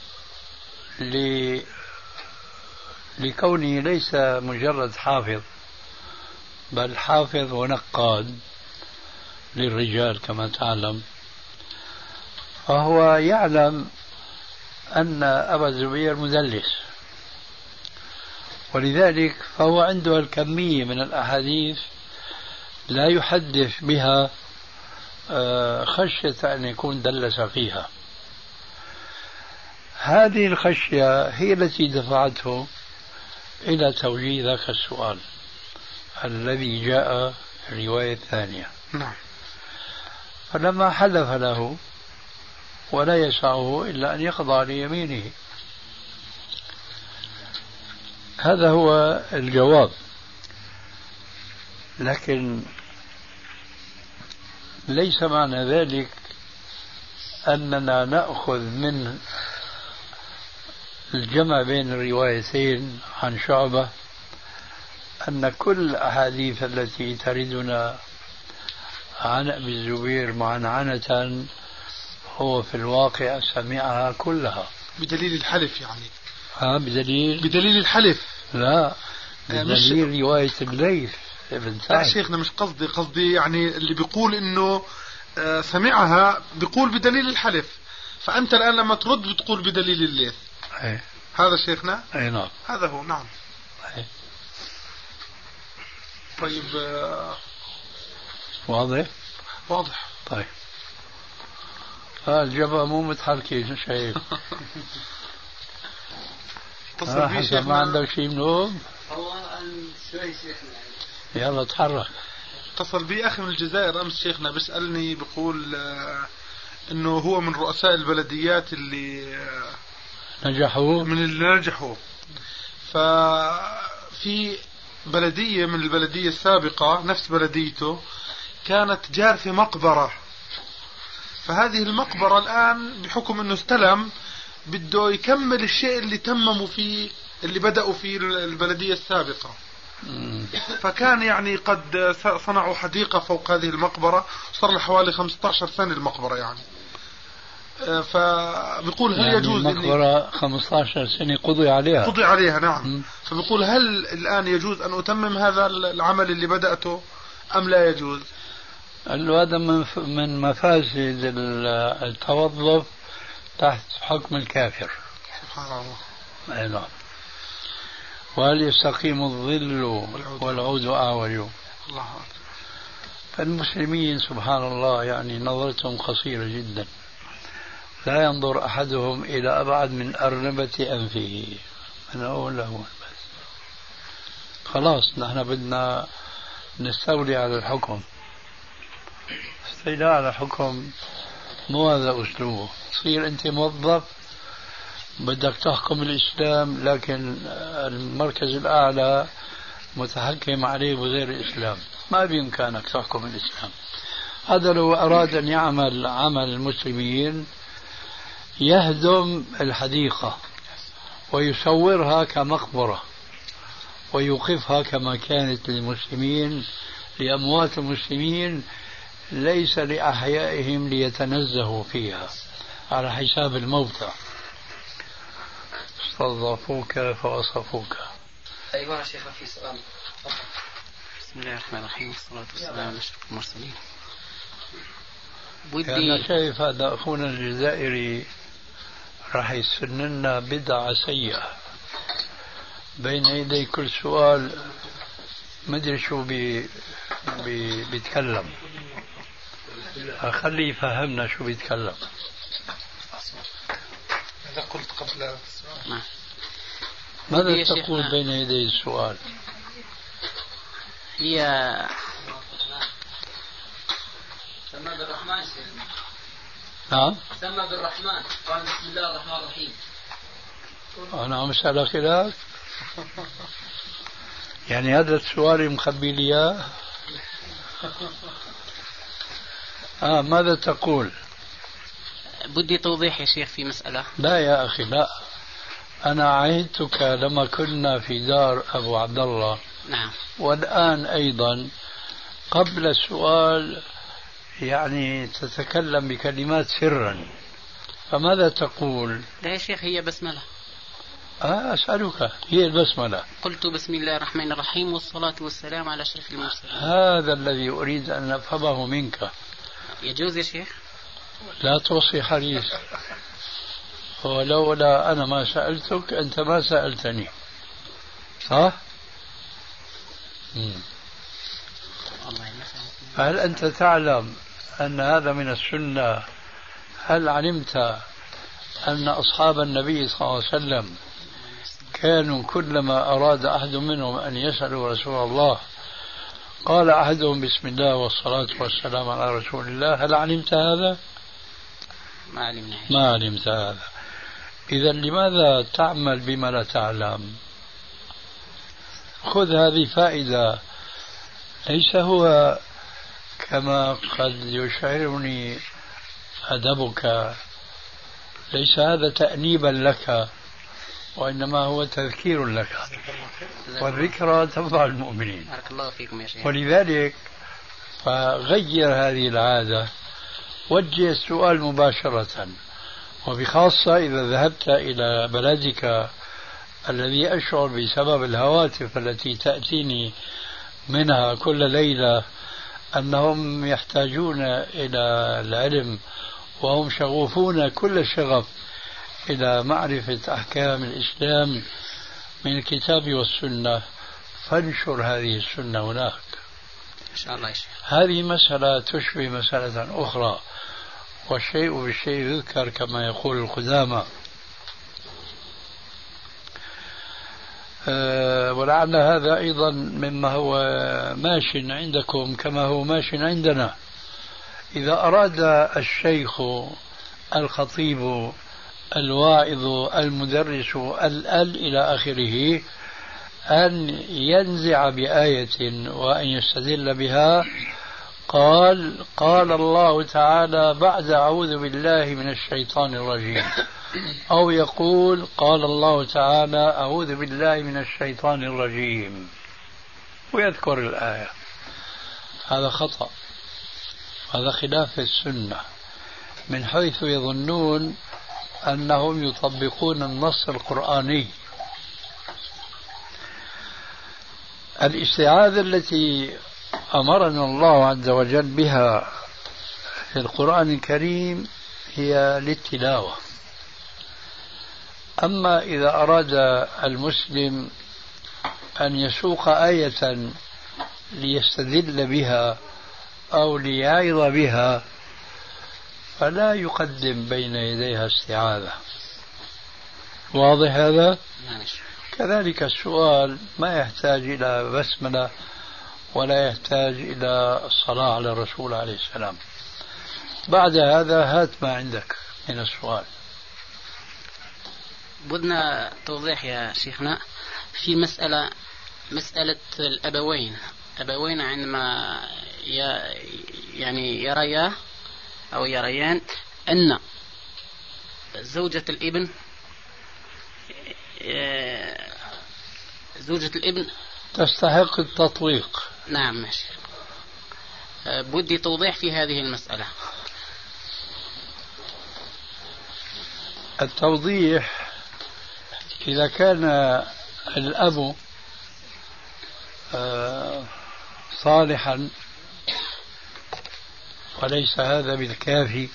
لكونه ليس مجرد حافظ، بل حافظ ونقاد للرجال كما تعلم، فهو يعلم أن أبا الزبير مدلس، ولذلك فهو عنده الكمية من الأحاديث لا يحدث بها خشية أن يكون دلس فيها. هذه الخشية هي التي دفعته إلى توجيه ذاك السؤال الذي جاء في الرواية الثانية. نعم. فلما حلف له ولا يسعه إلا أن يخضع ليمينه، هذا هو الجواب. لكن ليس معنى ذلك أننا نأخذ من الجمع بين الروايتين عن شعبة أن كل الأحاديث التي تردنا عن أبي الزبير معنعنة هو في الواقع سمعها كلها بدليل الحلف يعني. بدليل الحلف. لا، بدليل رواية الليث ابن سعد. لا شيخنا مش قصدي يعني اللي بيقول إنه سمعها بيقول بدليل الحلف، فأنت الآن لما ترد بتقول بدليل الليث. هذا شيخنا. أي نعم. هذا هو. نعم. طيب. واضح. طيب. الجبهة مو متحركة شايف. اتصل بي شيخنا. ما عندك شيء منهم؟ يلا تحرك. اتصل بي أخي من الجزائر أمس شيخنا بيسألني بيقول إنه هو من رؤساء البلديات اللي نجحوا. ففي بلدية من البلدية السابقة نفس بلديته كانت جار في مقبرة، فهذه المقبرة الآن بحكم أنه استلم بده يكمل الشيء اللي تمموا فيه اللي بدأوا فيه البلدية السابقة. فكان يعني قد صنعوا حديقة فوق هذه المقبرة، صار له حوالي 15 سنة المقبرة يعني. فبيقول هل يجوز المقبرة 15 سنة قضي عليها. نعم. فبيقول هل الآن يجوز أن أتمم هذا العمل اللي بدأته أم لا يجوز؟ هذا من مفاسد التوظف تحت حكم الكافر. سبحان الله. أي نعم. وهل يستقيم الظل والعود أعوج. الله أكبر. فالمسلمين سبحان الله يعني نظرتهم قصيرة جدا، لا ينظر أحدهم إلى أبعد من أرنبة أنفه. أنا أقول له بس خلاص نحن بدنا نستولي على الحكم. استيلاء على الحكم مو هذا أسلوبه. تصير أنت موظف بدك تحكم الإسلام، لكن المركز الأعلى متحكم عليه بغير الإسلام، ما بإمكانك تحكم الإسلام. هذا لو أراد أن يعمل عمل المسلمين يهدم الحديقة ويصورها كمقبرة ويوقفها كما كانت للمسلمين لأموات المسلمين، ليس لأحيائهم ليتنزهوا فيها على حساب الموتى. استضافوك فوصفوك. أيها الشيخ في سؤال. بسم الله الرحمن الرحيم والصلاة والسلام على أشرف المرسلين. أنا شايف هذا أخونا الجزائري راح يسننا بدعة سيئة بين يدي كل سؤال، ما أدري شو بيتكلم. خليه يفهمنا شو بيتكلم. هذا قلت قبل السؤال. ماذا تقول بين يدي السؤال؟ هي سمى بالرحمن. نعم سمى بالرحمن، قال بسم الله الرحمن الرحيم. أنا عم أسألك إياك يعني هذا السؤال مخبي لي إياه. ماذا تقول؟ بدي توضيح يا شيخ في مسألة. لا يا أخي لا، أنا عهدتك لما كنا في دار أبو عبد الله. نعم. والآن أيضا قبل السؤال يعني تتكلم بكلمات سرا، فماذا تقول؟ لا يا شيخ هي بسملة. أسألك، هي البسملة. قلت بسم الله الرحمن الرحيم والصلاة والسلام على أشرف المرسلين. هذا الذي أريد أن أفهمه منك. يجوز يا شيخ؟ لا توصي حريص، ولولا أنا ما سألتك أنت ما سألتني، صح؟ هل أنت تعلم أن هذا من السنة؟ هل علمت أن أصحاب النبي صلى الله عليه وسلم كانوا كلما أراد أحد منهم أن يسألوا رسول الله قال أحدهم بسم الله والصلاة والسلام على رسول الله؟ هل علمت هذا؟ ما علمت هذا. إذا لماذا تعمل بما لا تعلم؟ خذ هذه فائدة. ليس هو كما قد يشعرني أدبك، ليس هذا تأنيبا لك، وإنما هو تذكير لك، والذكرى تنفع المؤمنين. بارك الله فيكم يا شيخ. ولذلك فغير هذه العادة، وجه السؤال مباشرة، وبخاصة إذا ذهبت إلى بلدك الذي أشعر بسبب الهواتف التي تأتيني منها كل ليلة أنهم يحتاجون إلى العلم وهم شغوفون كل الشغف إلى معرفة أحكام الإسلام من الكتاب والسنة، فانشر هذه السنة هناك إن شاء الله يا شيخ. هذه مسألة تشبه مسألة أخرى، والشيء بالشيء يذكر كما يقول القدامى. ولعل هذا أيضا مما هو ماش عندكم كما هو ماش عندنا. إذا أراد الشيخ الخطيب الواعظ المدرس إلى آخره أن ينزع بآية وأن يستدل بها قال الله تعالى بعد أعوذ بالله من الشيطان الرجيم، أو يقول قال الله تعالى أعوذ بالله من الشيطان الرجيم ويذكر الآية. هذا خطأ، هذا خلاف السنة، من حيث يظنون أنهم يطبقون النص القرآني. الاستعاذة التي أمرنا الله عز وجل بها في القرآن الكريم هي للتلاوة. أما إذا أراد المسلم أن يسوق آية ليستدل بها أو ليعظ بها فلا يقدم بين يديها استعاذة. واضح هذا؟ كذلك السؤال ما يحتاج إلى بسملة ولا يحتاج إلى الصلاة على الرسول عليه السلام. بعد هذا هات ما عندك من السؤال. بدنا توضيح يا شيخنا في مسألة الأبوين عندما يعني يريا أو يريان أن زوجة الابن تستحق التطويق. نعم ماشي. بدي توضيح في هذه المسألة. التوضيح إذا كان الأب صالحا وليس هذا بالكافي،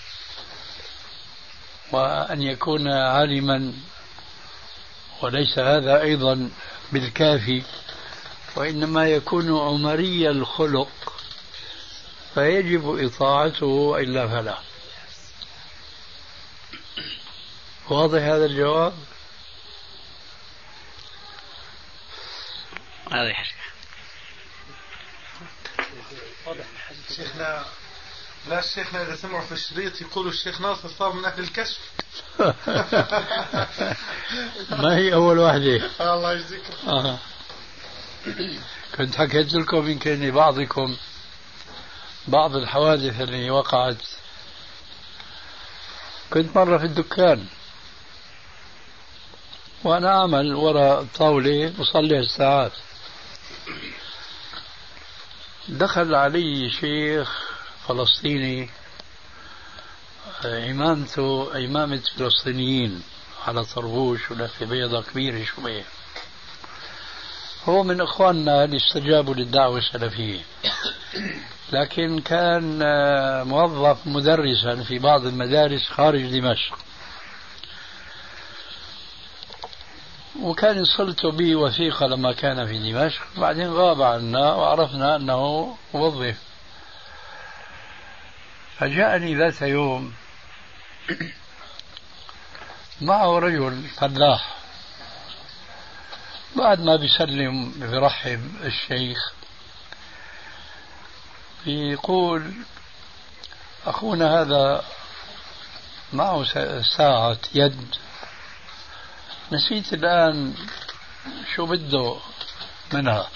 وأن يكون عالما وليس هذا أيضا بالكافي، وإنما يكون عمري الخلق فيجب إطاعته إلا فلا. واضح هذا الجواب؟ هذا يحكي. شيخنا لا شيخنا إذا سمعوا في الشريط يقولوا الشيخ ناصر صار من أهل الكشف. ما هي أول واحدة. الله يجزيك. كنت حكيت لكم يمكن بعضكم بعض الحوادث اللي وقعت. كنت مرة في الدكان وأنا أعمل وراء طاولة وصلي الساعات. دخل علي شيخ فلسطيني إمامته إمامة فلسطينيين على طربوش ولفة بيضة كبيرة شوية. هو من إخواننا اللي استجابوا للدعوة السلفية، لكن كان موظف مدرسا في بعض المدارس خارج دمشق، وكان يصلته به وثيقة لما كان في دمشق، بعدين غاب عنا وعرفنا أنه موظف. فجاءني ذات يوم معه رجل فلاح، بعد ما بيسلم بيرحب الشيخ بيقول أخونا هذا معه ساعة يد، نسيت الآن شو بده منها.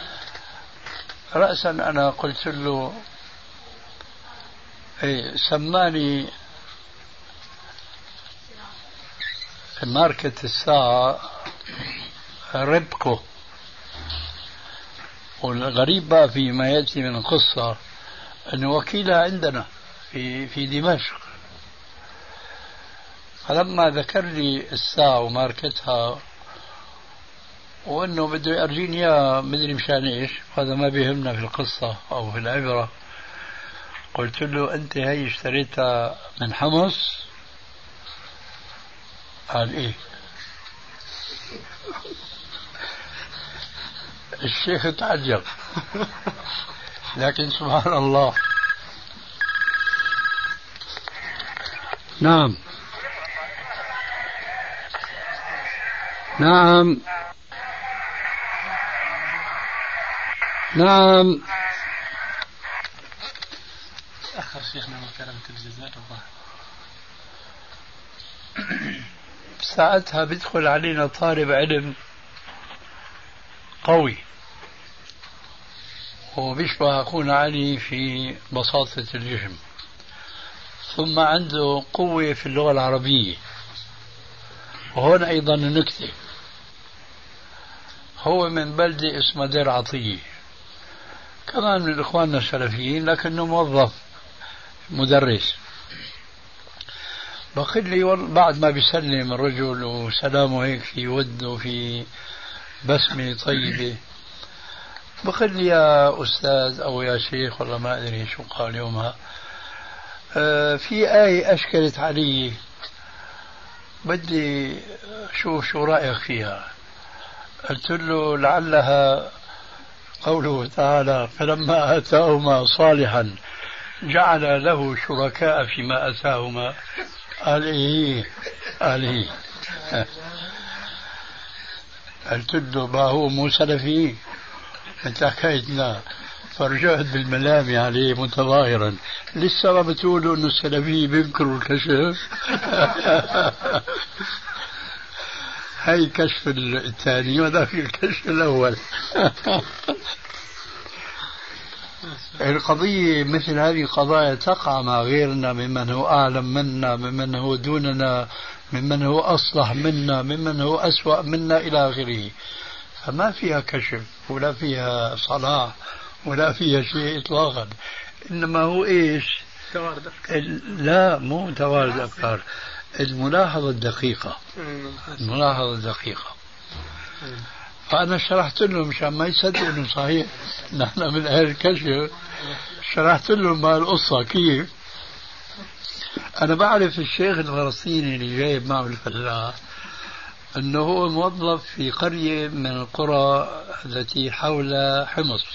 رأسا أنا قلت له سماني ماركة الساعة ريبكو، والغريب بقى فيما يأتي من القصة أن وكيلها عندنا في دمشق. فلما ذكر لي الساعة وماركتها وأنه بده يرجيني إياها مدري مشان إيش، هذا ما بيهمنا في القصة أو في العبرة، قلت له أنت هي اشتريتها من حمص؟ قال إيه. الشيخ تعجب، لكن سبحان الله. نعم نعم نعم. تأخر شيخنا من كلمة الجزاء الله. ساعتها بيدخل علينا طالب علم قوي وبيشبه أخونا علي في بساطة الجسم، ثم عنده قوة في اللغة العربية. وهون أيضا النكتة، هو من بلدة اسمها دير عطية، كمان من إخواننا السلفيين، لكنه موظف مدرس. بقول لي بعد ما بيسلم الرجل وسلامه هيك في ود وفي بسمة طيبة، بقول لي يا أستاذ أو يا شيخ والله ما أدري شو قال يومها، في آية أشكلت علي بدي شو رأيك فيها. قلت له لعلها قوله تعالى فلما آتاهما صالحا جعل له شركاء فيما آتاهما. قال إيه قال إيه. قلت له ما هو مو سلفي انت حكيتنا، فرجعت بالملامة عليه متظاهرا، لسه ما بتقولوا انه السلفي بينكروا الكشف. هاي الكشف الثاني وذاك الكشف الاول. القضية مثل هذه القضايا تقع مع غيرنا ممن هو أعلم منا، ممن هو دوننا، ممن هو أصلح منا، ممن هو أسوأ منا إلى آخره. فما فيها كشف ولا فيها صلاح ولا فيها شيء إطلاقا، إنما هو إيش؟ توارد أفكار. لا مو توارد أفكار، الملاحظة الدقيقة. الملاحظة الدقيقة. فأنا شرحت لهم مشان ما يصدقوا إنه صحيح نحن من أهل الكشف. شرحت لهم ما القصة كيف. أنا بعرف الشيخ الفلسطيني اللي جايب معه الفلاح أنه هو موظف في قرية من القرى التي حول حمص،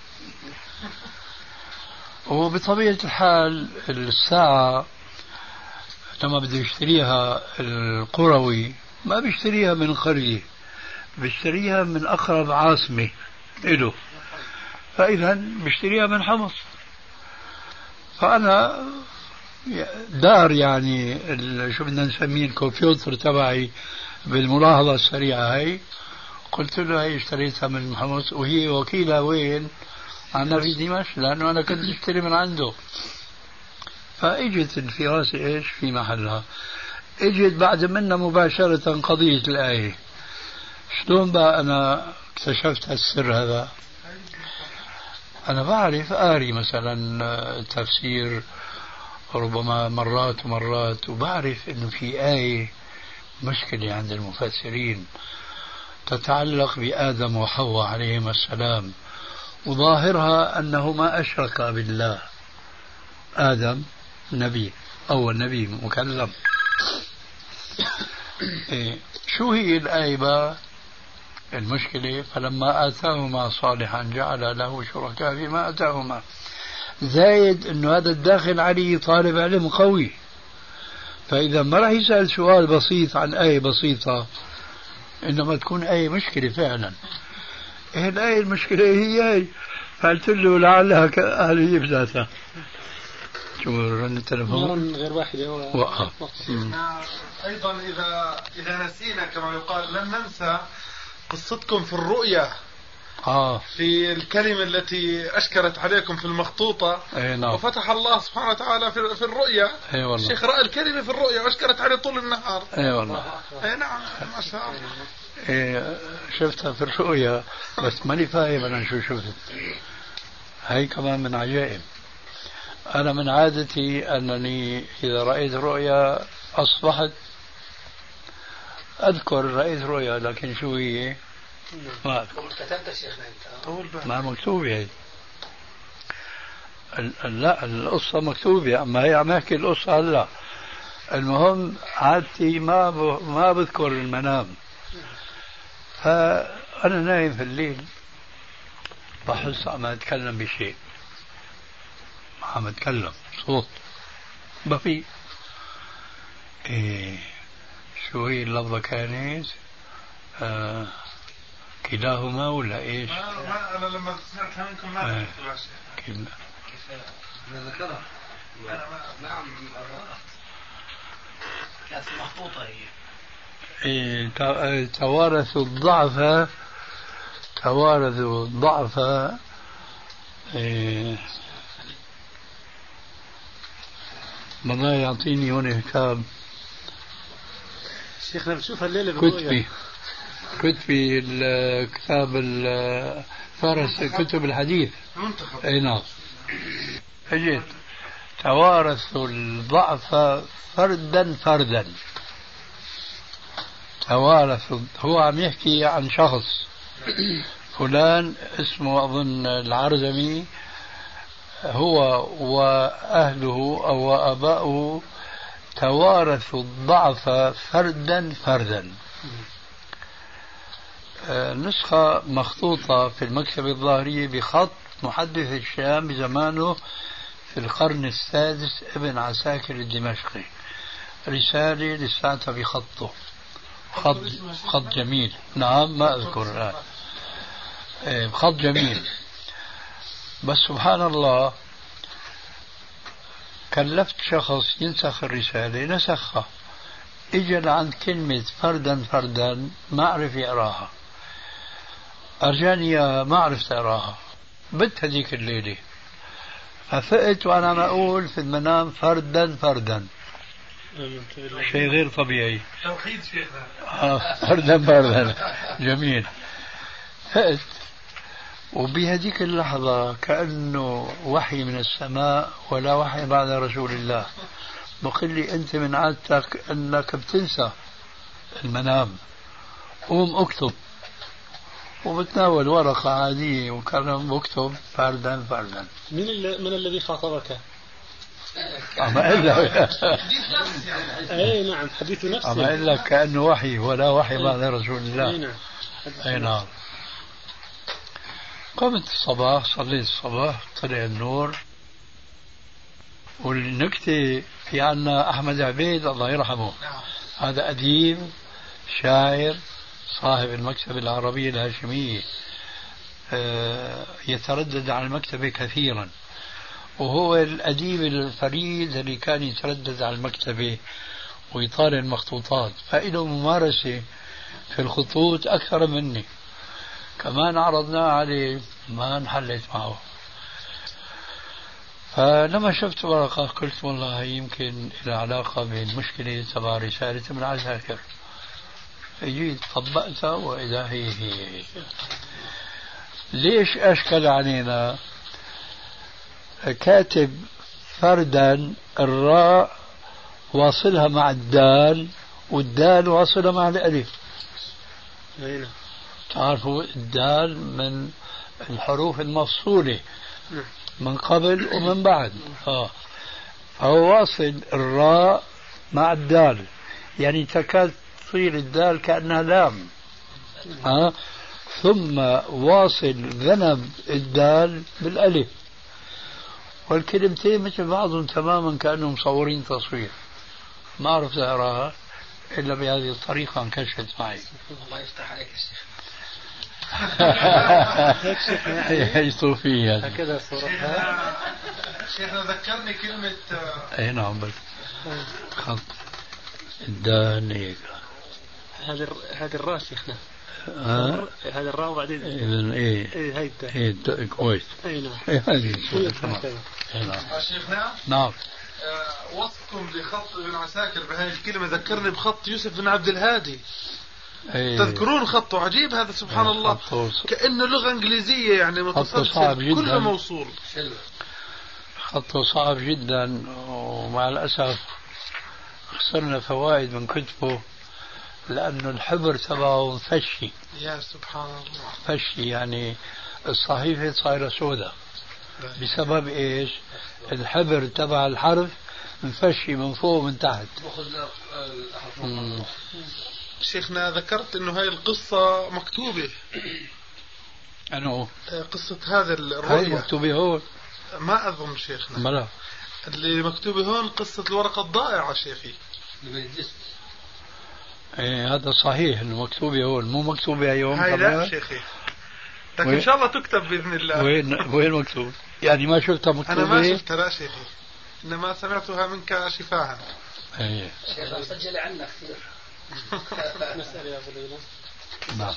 وبطبيعة الحال الساعة لما بده يشتريها القروي ما بيشتريها من قرية، بيشتريها من أقرب عاصمة إله، فإذا بشتريها من حمص. فأنا دار يعني شو بدنا نسميه الكمبيوتر تبعي بالملاحظة السريعة هي، قلت له هي اشتريتها من حمص وهي وكيلة وين؟ عندنا في دمشق، لأنه أنا كنت اشتري من عنده. فاجت الفراسة ايش في محلها. اجت بعد منا مباشرة قضية الآية. شلون بقى أنا اكتشفت السر هذا؟ أنا بعرف آري مثلا تفسير ربما مرات ومرات، وبعرف إنه في آية مشكلة عند المفسرين تتعلق بآدم وحواء عليهما السلام، وظاهرها أنه ما أشرك بالله. آدم نبي، أول نبي مكلم. شو هي الآية بقى؟ المشكلة فلما آتاهما صالحا جعل له شركاء فيما آتاهما. زايد أنه هذا الداخل عليه طالب علم قوي، فإذا ما راح يسأل سؤال بسيط عن آية بسيطة، إنما تكون آية مشكلة فعلا. الآية المشكلة هي فقلت له لعلها كآلية بذاتها. شو رن التلفون؟ غير واحدة وقف. أيضا إذا نسينا كما يقال لن ننسى قصتكم في الرؤيا، في الكلمة التي أشكرت عليكم في المخطوطة. نعم. وفتح الله سبحانه وتعالى في الرؤيا. الشيخ رأى الكلمة في الرؤيا وأشكرت عليه طول النهار. والله. نعم ما شاء الله. شفتها في الرؤيا بس ماني فاهم أنا شو شفت. هاي كمان من عجائب. أنا من عادتي أنني إذا رأيت رؤيا أصبحت أذكر رأيت رؤيا، لكن شو هي ما أذكر. كتبت شيخنا أنت؟ ما مكتوبة هي. لا القصة مكتوبة، أما هي عم أحكي القصة هلا. المهم عادتي ما بذكر المنام. فأنا نايم في الليل بحس عم أتكلم بشيء، عم أتكلم صوت بفي. شو هي اللفظة كانت؟ كلاهما ولا ايش؟ أنا لما سمعتها منكم ما كيف ذكرها؟ نعم كانت محطوطة هي. توارثوا الضعف ما يعطيني هون كتاب شيخنا بنشوفها الليلة بالرؤيا. كتبي الكتاب فارس كتب الحديث. اي نعم. اجيت توارثوا الضعف فردا. توارثوا، هو عم يحكي عن شخص فلان اسمه أظن العرزمي، هو وأهله أو آباؤه توارثوا الضعف فردا. نسخة مخطوطة في المكتبة الظاهرية بخط محدث الشام بزمانه في القرن السادس ابن عساكر الدمشقي. رسالة لساتها بخطه، خط جميل. نعم ما أذكر الآن. خط جميل. بس سبحان الله كلفت شخص ينسخ الرسالة نسخها، اجى عند كلمة فردا ما أعرف يقراها، أرجاني ما عرفت أقراها، بت هذيك الليلة ففقت وأنا ما أقول في المنام فردا شيء غير طبيعي. توحيد شيخنا. فردا جميل. فقت وبهذيك اللحظة كأنه وحي من السماء ولا وحي بعد رسول الله بقول لي أنت من عادتك أنك بتنسى المنام، قوم اكتب. وبتناول ورقة عادية وكلام بكتب فردا. من الذي خاطبك؟ أما إلا أي نعم حديث نفسه. أما إلا كأنه وحي ولا وحي بعد رسول الله. أي نعم. قمت الصباح، صليت الصباح، طلع النور. والنكتة في عنا أحمد عبيد الله يرحمه، هذا أديب شاعر صاحب المكتبة العربية الهاشمية، يتردد على المكتبة كثيرا، وهو الأديب الفريد اللي كان يتردد على المكتبة ويطالع المخطوطات، فإله ممارسة في الخطوط أكثر مني. كمان عرضناه عليه ما انحلت معه، فلما شفت ورقة قلت والله يمكن لها علاقة بالمشكلة تبع رسالة ابن عساكر. جيت طبقتها وإذا هي ليش أشكل علينا؟ كاتب فردا الراء واصلها مع الدال والدال واصلها مع الألف. تعرفوا الدال من الحروف المفصولة من قبل ومن بعد، فهو واصل الراء مع الدال، يعني تكاد تصير الدال كأنها لام، ثم واصل ذنب الدال بالألف، والكلمتين مثل بعضهم تماما كأنهم مصورين تصوير. ما عرفت أقراها إلا بهذه الطريقة، انكشفت معي. الله يفتح عليك يا شيخ. هي صوفية هكذا صورتها. شيخنا ذكرني كلمة اي نعم، بس خط الدال هيك. هذه الراء شيخنا. هذا الراء وبعدين ايه هاي ايه كويس. اي نعم. هذه شيخنا. نعم. وصفكم لخط ابن عساكر بهذه الكلمة ذكرني بخط يوسف بن عبد الهادي. تذكرون خطه عجيب هذا سبحان الله، كأنه لغة إنجليزية يعني متسلسل كله موصول. خطه صعب جدا، ومع الأسف خسرنا فوائد من كتبه لأنه الحبر تبعه فشي. يا سبحان الله. فشي يعني الصحيفة صايرة سوداء بسبب إيش؟ الحبر تبع الحرف مفشي من فوق ومن تحت. شيخنا ذكرت انه هاي القصة مكتوبة. أنه قصة هذا الرؤيا هاي مكتوبة هون؟ ما أظن شيخنا. ملا اللي مكتوبة هون قصة الورقة الضائعة شيخي. ايه هذا صحيح انه مكتوبة هون، مو مكتوبة يوم. هاي لا شيخي، لكن ان شاء الله تكتب باذن الله. وين مكتوب؟ يعني ما شفتها مكتوبة؟ انا ما شفتها لا شيخي، انما سمعتها منك شفاها. ايه شيخ مسجل عنا كثير. مسألة يا نعم.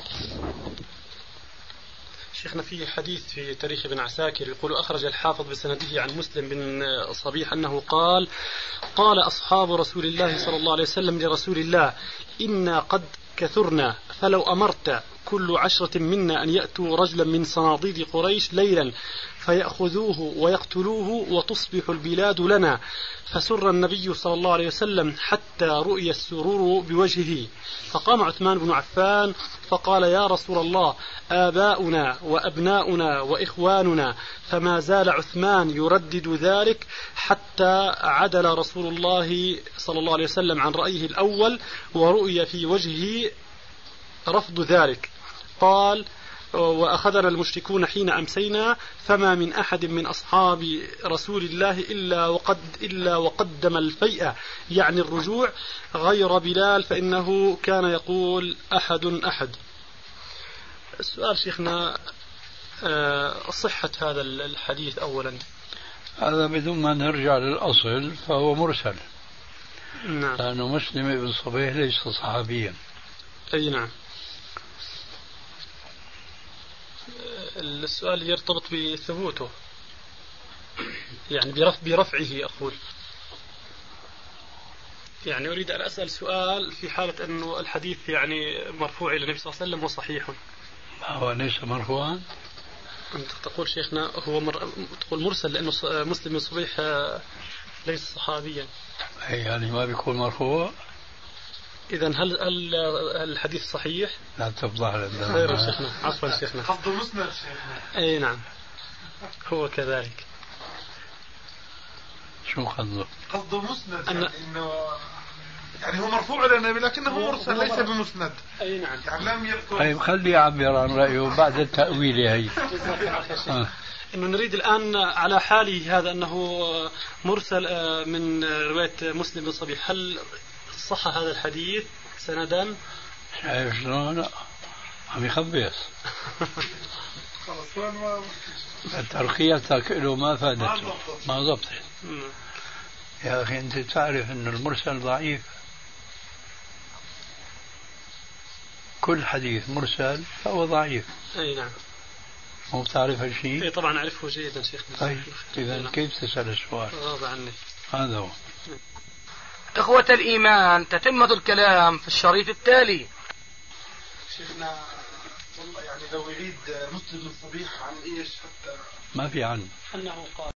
شيخنا في حديث في تاريخ ابن عساكر يقول أخرج الحافظ بسنده عن مسلم بن صبيح أنه قال أصحاب رسول الله صلى الله عليه وسلم لرسول الله إنا قد كثرنا، فلو أمرت كل 10 منا أن يأتوا رجلا من صناديد قريش ليلا فيأخذوه ويقتلوه وتصبح البلاد لنا. فسر النبي صلى الله عليه وسلم حتى رؤي السرور بوجهه، فقام عثمان بن عفان فقال يا رسول الله آباؤنا وأبناؤنا وإخواننا، فما زال عثمان يردد ذلك حتى عدل رسول الله صلى الله عليه وسلم عن رأيه الأول ورؤي في وجهه رفض ذلك. قال وأخذنا المشركون حين أمسينا، فما من أحد من أصحاب رسول الله إلا وقدم الفيئة يعني الرجوع غير بلال، فإنه كان يقول أحد. السؤال شيخنا صحة هذا الحديث أولا. هذا بدون ما نرجع للأصل فهو مرسل. نعم. لأنه مسلم بن صبيح ليس صحابيا. أي نعم. السؤال يرتبط بثبوته، يعني برفعه أقول. يعني أريد أن أسأل سؤال في حالة أنه الحديث يعني مرفوع إلى النبي صلى الله عليه وسلم وصحيح. هو ليس مرفوعا؟ أنت تقول شيخنا هو تقول مرسل لأنه مسلم بن صبيح ليس صحابيا. يعني ما بيكون مرفوع؟ إذن هل الحديث صحيح؟ لا تفضح لنا. خير شيخنا، عفوا شيخنا. قصده مسند شيخنا. أي نعم هو كذلك. شو قصده؟ قصده مسند يعني إنه يعني هو مرفوع إلى النبي لكنه مرسل ليس بمسند. أي نعم. يعني لم يذكر. طيب خليه يعبر عن رأيه بعد التأويل هي. إنه نريد الآن على حاله هذا أنه مرسل من رواية مسلم بن صبيح، هل صح هذا الحديث سندا؟ شايف شلون؟ عم يخبص. خلاص ترقيتك له ما فادته ما ضبطت. يا أخي أنت تعرف أن المرسل ضعيف. كل حديث مرسل فهو ضعيف. أي نعم. مو بتعرف هالشيء؟ أي طبعا أعرفه جيدا شيخنا. طيب إذا كيف تسأل السؤال؟ غاب عني. هذا هو. إخوة الإيمان، تتمة الكلام في الشريط التالي. شيخنا والله يعني لو يعيد مسلم الصبيح عن ايش حتى ما في عنه. أنه قال